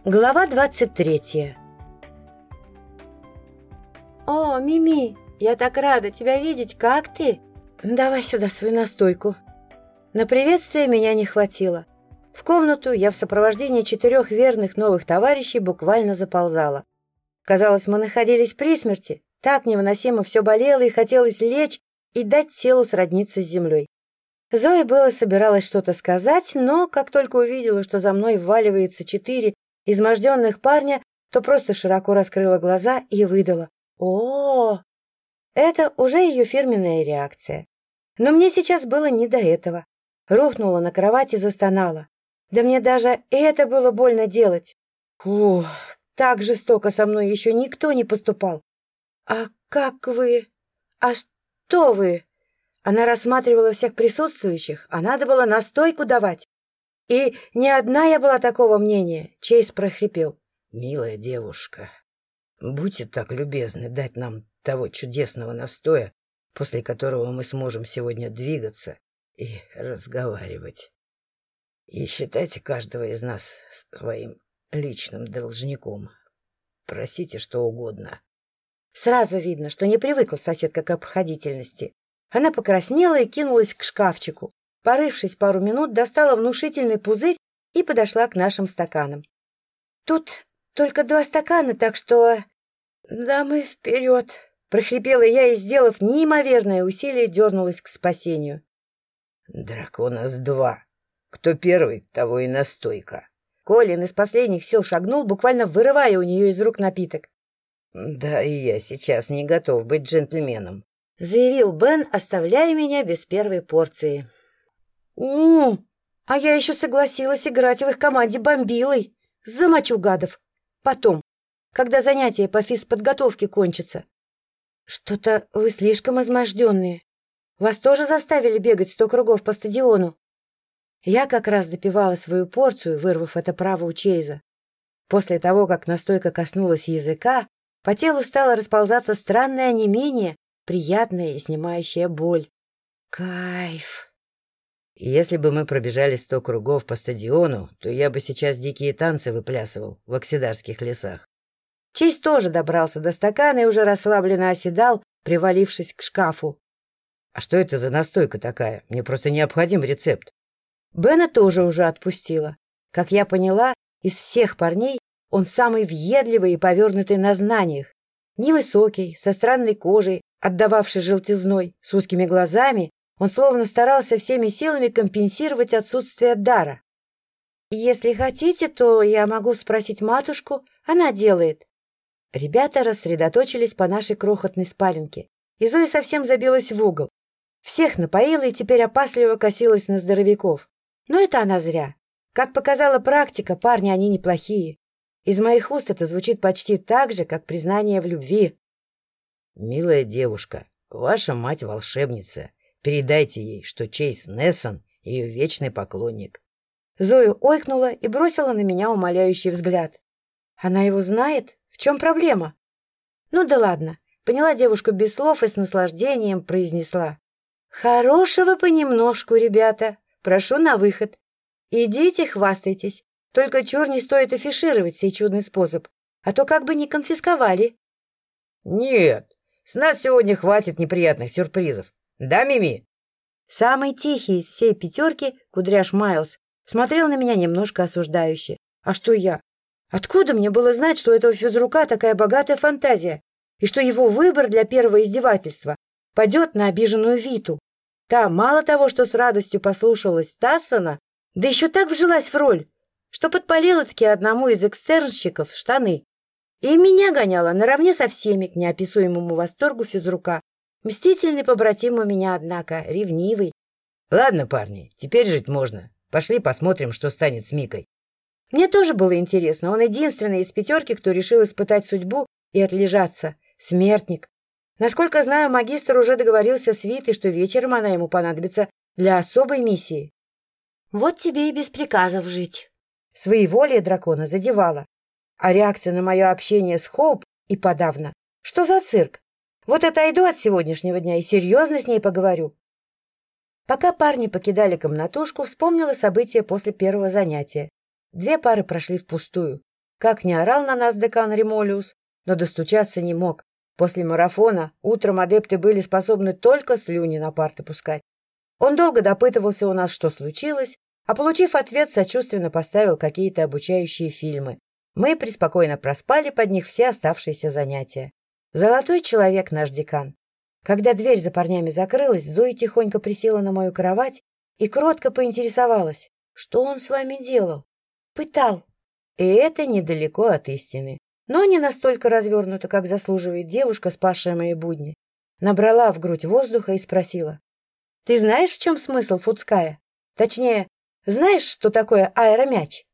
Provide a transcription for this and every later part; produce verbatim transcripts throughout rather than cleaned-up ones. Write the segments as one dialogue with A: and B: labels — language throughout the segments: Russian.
A: Глава двадцать третья. «О, Мими, я так рада тебя видеть, как ты? Давай сюда свою настойку». На приветствие меня не хватило. В комнату я в сопровождении четырех верных новых товарищей буквально заползала. Казалось, мы находились при смерти. Так невыносимо все болело и хотелось лечь и дать телу сродниться с землей. Зоя было собиралась что-то сказать, но как только увидела, что за мной вваливается четыре изможденных парня, то просто широко раскрыла глаза и выдала: «О!». Это уже ее фирменная реакция. Но мне сейчас было не до этого. Рухнула на кровать и застонала. Да мне даже это было больно делать. Фух, так жестоко со мной еще никто не поступал. «А как вы? А что вы?» Она рассматривала всех присутствующих, а надо было настойку давать. И не одна я была такого мнения. Чейз прохрипел:
B: «Милая девушка, будьте так любезны дать нам того чудесного настоя, после которого мы сможем сегодня двигаться и разговаривать. И считайте каждого из нас своим личным должником. Просите что угодно».
A: Сразу видно, что не привыкла соседка к обходительности. Она покраснела и кинулась к шкафчику. Порывшись пару минут, достала внушительный пузырь и подошла к нашим стаканам. «Тут только два стакана, так что... да мы вперед!» — прохрипела я и, сделав неимоверное усилие, дернулась к спасению.
B: «Дракона с два. Кто первый, того и настойка».
A: Колин из последних сил шагнул, буквально вырывая у нее из рук напиток.
B: «Да и я сейчас не готов быть джентльменом», —
A: заявил Бен, оставляя меня без первой порции. у А я еще согласилась играть в их команде бомбилой. Замочу гадов. Потом, когда занятия по физподготовке кончатся. Что-то вы слишком изможденные. Вас тоже заставили бегать сто кругов по стадиону? Я как раз допивала свою порцию, вырвав это право у Чейза. После того, как настойка коснулась языка, по телу стало расползаться странное онемение, приятное и снимающее боль. Кайф!
B: «Если бы мы пробежали сто кругов по стадиону, то я бы сейчас дикие танцы выплясывал в оксидарских лесах».
A: Чейз тоже добрался до стакана и уже расслабленно оседал, привалившись к шкафу.
B: «А что это за настойка такая? Мне просто необходим рецепт».
A: Бена тоже уже отпустила. Как я поняла, из всех парней он самый въедливый и повернутый на знаниях. Невысокий, со странной кожей, отдававшей желтизной, с узкими глазами, он словно старался всеми силами компенсировать отсутствие дара. «Если хотите, то я могу спросить матушку, она делает». Ребята рассредоточились по нашей крохотной спаленке, и Зоя совсем забилась в угол. Всех напоила и теперь опасливо косилась на здоровяков. Но это она зря. Как показала практика, парни они неплохие. Из моих уст это звучит почти так же, как признание в любви.
B: «Милая девушка, ваша мать волшебница. Передайте ей, что Чейз Нессон — ее вечный поклонник».
A: Зоя ойкнула и бросила на меня умоляющий взгляд. «Она его знает? В чем проблема?» «Ну да ладно», — поняла девушку без слов и с наслаждением произнесла. «Хорошего понемножку, ребята. Прошу на выход. Идите, хвастайтесь. Только чур не стоит афишировать сей чудный способ, а то как бы не конфисковали».
B: «Нет, с нас сегодня хватит неприятных сюрпризов. Да, Мими?»
A: Самый тихий из всей пятерки, кудряш Майлз, смотрел на меня немножко осуждающе. А что я? Откуда мне было знать, что у этого физрука такая богатая фантазия, и что его выбор для первого издевательства падет на обиженную Виту? Та мало того, что с радостью послушалась Тассона, да еще так вжилась в роль, что подпалила-таки одному из экстернщиков штаны. И меня гоняла наравне со всеми к неописуемому восторгу физрука. Мстительный побратим у меня, однако, ревнивый.
B: «Ладно, парни, теперь жить можно. Пошли посмотрим, что станет с Микой».
A: Мне тоже было интересно. Он единственный из пятерки, кто решил испытать судьбу и отлежаться. Смертник. Насколько знаю, магистр уже договорился с Витой, что вечером она ему понадобится для особой миссии. Вот тебе и без приказов жить. Своеволие дракона задевало. А реакция на мое общение с Хоуп и подавно. Что за цирк? Вот отойду от сегодняшнего дня и серьезно с ней поговорю. Пока парни покидали комнатушку, вспомнила события после первого занятия. Две пары прошли впустую. Как ни орал на нас декан Ремолиус, но достучаться не мог. После марафона утром адепты были способны только слюни на парты пускать. Он долго допытывался у нас, что случилось, а, получив ответ, сочувственно поставил какие-то обучающие фильмы. Мы преспокойно проспали под них все оставшиеся занятия. Золотой человек наш декан. Когда дверь за парнями закрылась, Зоя тихонько присела на мою кровать и кротко поинтересовалась, что он с вами делал. Пытал. И это недалеко от истины, но не настолько развернуто, как заслуживает девушка, спасшая мои будни. Набрала в грудь воздуха и спросила. Ты знаешь, в чем смысл Фудская? Точнее, знаешь, что такое аэромяч?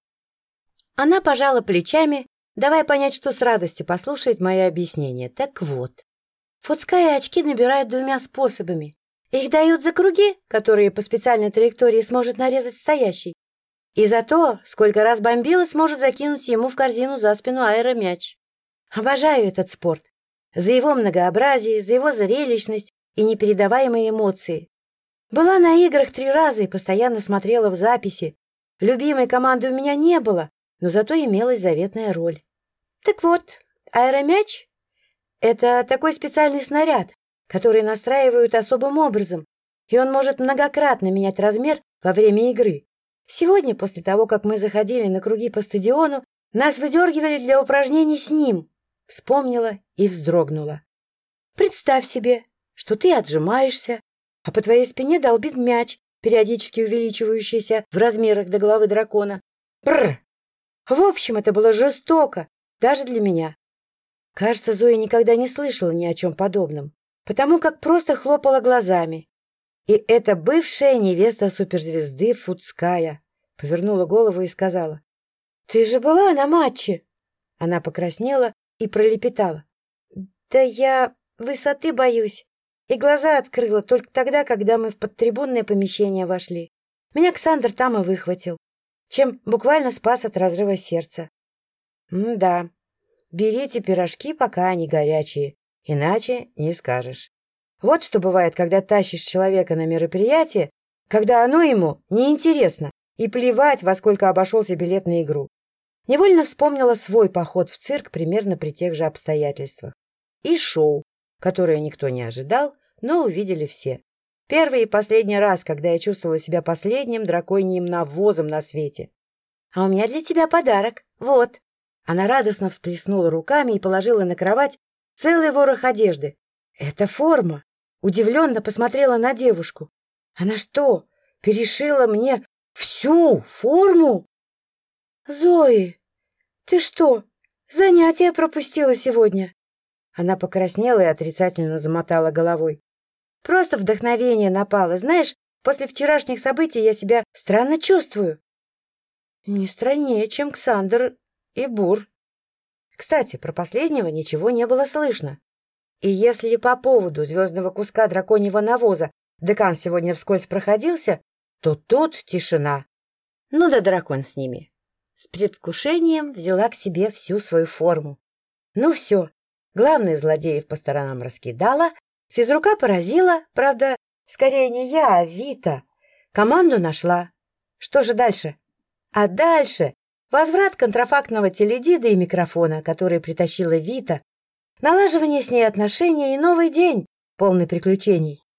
A: Она пожала плечами, давая понять, что с радостью послушает мои объяснения. Так вот, Фудская очки набирают двумя способами. Их дают за круги, которые по специальной траектории сможет нарезать стоящий, и за то, сколько раз бомбила, сможет закинуть ему в корзину за спину аэромяч. Обожаю этот спорт. За его многообразие, за его зрелищность и непередаваемые эмоции. Была на играх три раза и постоянно смотрела в записи. Любимой команды у меня не было, но зато имелась заветная роль. Так вот, аэромяч — это такой специальный снаряд, который настраивают особым образом, и он может многократно менять размер во время игры. Сегодня, после того, как мы заходили на круги по стадиону, нас выдергивали для упражнений с ним. Вспомнила и вздрогнула. Представь себе, что ты отжимаешься, а по твоей спине долбит мяч, периодически увеличивающийся в размерах до головы дракона. Бррр! В общем, это было жестоко, даже для меня. Кажется, Зоя никогда не слышала ни о чем подобном, потому как просто хлопала глазами. И это бывшая невеста суперзвезды Фудская повернула голову и сказала. — Ты же была на матче? Она покраснела и пролепетала. — Да я высоты боюсь. И глаза открыла только тогда, когда мы в подтрибунное помещение вошли. Меня Ксандр там и выхватил, чем буквально спас от разрыва сердца. М-да, берите пирожки, пока они горячие, иначе не скажешь. Вот что бывает, когда тащишь человека на мероприятие, когда оно ему неинтересно, и плевать, во сколько обошелся билет на игру. Невольно вспомнила свой поход в цирк примерно при тех же обстоятельствах. И шоу, которое никто не ожидал, но увидели все. Первый и последний раз, когда я чувствовала себя последним драконьим навозом на свете. «А у меня для тебя подарок. Вот». Она радостно всплеснула руками и положила на кровать целый ворох одежды. «Это форма». Удивленно посмотрела на девушку. «Она что, перешила мне всю форму?» «Зои, ты что, занятия пропустила сегодня?» Она покраснела и отрицательно замотала головой. «Просто вдохновение напало. Знаешь, после вчерашних событий я себя странно чувствую». «Не страннее, чем Ксандр и Бур». Кстати, про последнего ничего не было слышно. И если по поводу звездного куска драконьего навоза декан сегодня вскользь проходился, то тут тишина. Ну да дракон с ними. С предвкушением взяла к себе всю свою форму. Ну все, главное злодеев по сторонам раскидала, физрука поразила, правда, скорее не я, а Вита. Команду нашла. Что же дальше? А дальше возврат контрафактного теледида и микрофона, который притащила Вита, налаживание с ней отношений и новый день, полный приключений.